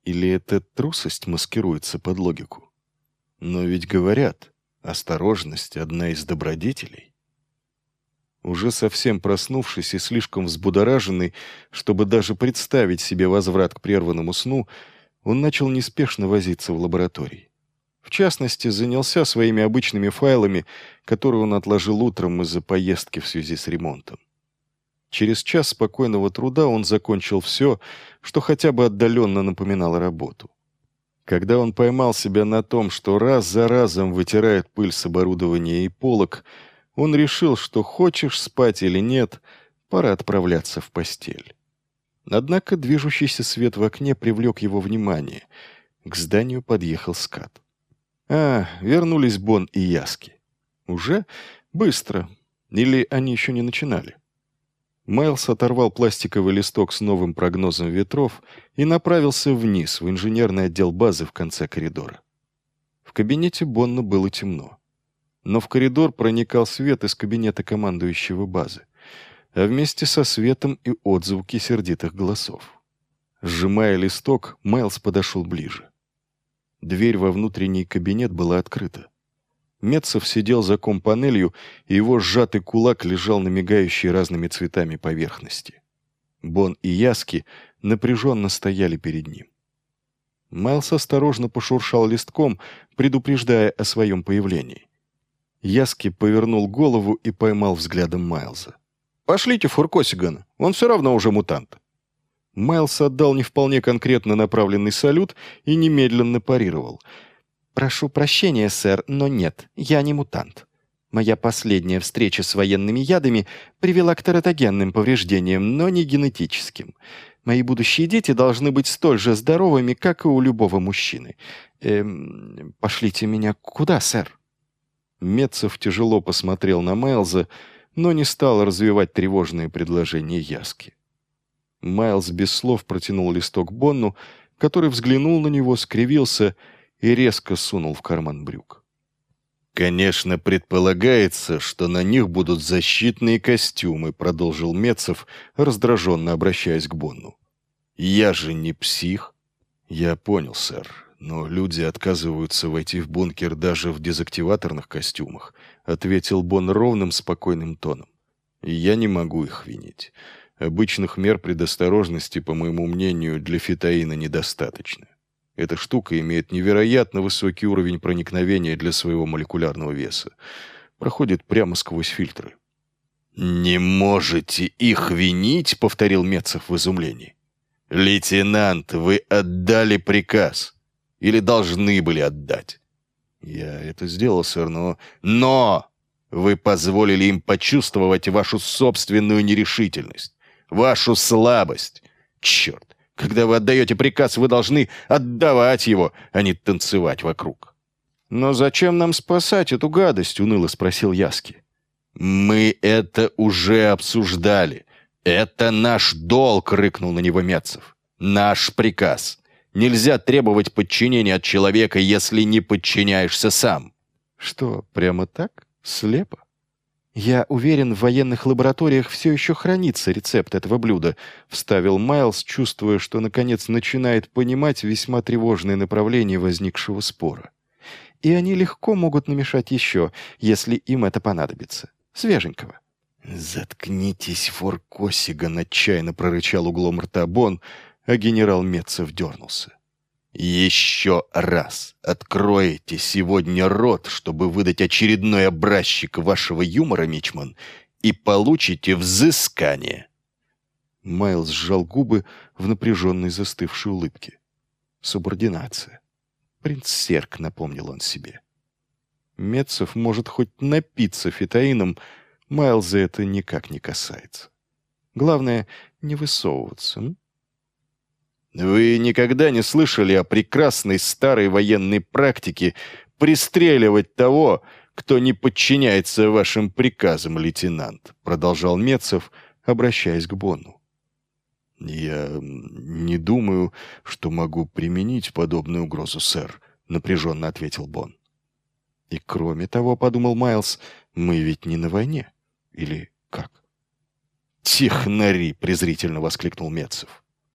Или это трусость маскируется под логику? Но ведь говорят, осторожность — одна из добродетелей. Уже совсем проснувшись и слишком взбудораженный, чтобы даже представить себе возврат к прерванному сну, он начал неспешно возиться в лаборатории. В частности, занялся своими обычными файлами, которые он отложил утром из-за поездки в связи с ремонтом. Через час спокойного труда он закончил все, что хотя бы отдаленно напоминало работу. Когда он поймал себя на том, что раз за разом вытирает пыль с оборудования и полок, он решил, что хочешь спать или нет, пора отправляться в постель. Однако движущийся свет в окне привлек его внимание. К зданию подъехал скат. Вернулись Бон и Яски. Уже? Быстро. Или они еще не начинали? Майлз оторвал пластиковый листок с новым прогнозом ветров и направился вниз, в инженерный отдел базы в конце коридора. В кабинете Бонна было темно. Но в коридор проникал свет из кабинета командующего базы, а вместе со светом и отзвуки сердитых голосов. Сжимая листок, Майлз подошел ближе. Дверь во внутренний кабинет была открыта. Метцев сидел за компанелью, и его сжатый кулак лежал на мигающей разными цветами поверхности. Бон и Яски напряженно стояли перед ним. Майлз осторожно пошуршал листком, предупреждая о своем появлении. Яски повернул голову и поймал взглядом Майлза. «Пошлите Фуркосигана, он все равно уже мутант». Майлз отдал не вполне конкретно направленный салют и немедленно парировал. «Прошу прощения, сэр, но нет, я не мутант. Моя последняя встреча с военными ядами привела к тератогенным повреждениям, но не генетическим. Мои будущие дети должны быть столь же здоровыми, как и у любого мужчины. Пошлите меня куда, сэр?» Метцев тяжело посмотрел на Майлза, но не стал развивать тревожные предложения Яски. Майлз без слов протянул листок Бонну, который взглянул на него, скривился и резко сунул в карман брюк. «Конечно, предполагается, что на них будут защитные костюмы», продолжил Метцев, раздраженно обращаясь к Бонну. «Я же не псих». «Я понял, сэр, но люди отказываются войти в бункер даже в дезактиваторных костюмах», ответил Бонн ровным, спокойным тоном. «И я не могу их винить. Обычных мер предосторожности, по моему мнению, для фитоина недостаточно. Эта штука имеет невероятно высокий уровень проникновения для своего молекулярного веса. Проходит прямо сквозь фильтры». «Не можете их винить?» — повторил Метцев в изумлении. «Лейтенант, вы отдали приказ. Или должны были отдать?» «Я это сделал, сэр, но...» «Но! Вы позволили им почувствовать вашу собственную нерешительность, вашу слабость. Черт! Когда вы отдаете приказ, вы должны отдавать его, а не танцевать вокруг». «Но зачем нам спасать эту гадость?» — уныло спросил Яски. «Мы это уже обсуждали. Это наш долг», — рыкнул на него Метцев. «Наш приказ. Нельзя требовать подчинения от человека, если не подчиняешься сам». «Что, прямо так? Слепо?» «Я уверен, в военных лабораториях все еще хранится рецепт этого блюда», — вставил Майлз, чувствуя, что наконец начинает понимать весьма тревожное направление возникшего спора. «И они легко могут намешать еще, если им это понадобится. Свеженького». «Заткнитесь, Фуркосиган», — отчаянно прорычал углом рта Бонн, а генерал Метцев дернулся. «Еще раз откроете сегодня рот, чтобы выдать очередной образчик вашего юмора, Мичман, и получите взыскание». Майлз сжал губы в напряженной застывшей улыбке. «Субординация. Принц Серк», — напомнил он себе. Метцев может хоть напиться фитоином, Майлза это никак не касается. Главное — не высовываться. «Вы никогда не слышали о прекрасной старой военной практике пристреливать того, кто не подчиняется вашим приказам, лейтенант?» продолжал Метцев, обращаясь к Бонну. «Я не думаю, что могу применить подобную угрозу, сэр», напряженно ответил Бонн. «И кроме того, — подумал Майлз, — мы ведь не на войне. Или как?» «Технари!» — презрительно воскликнул Метцев.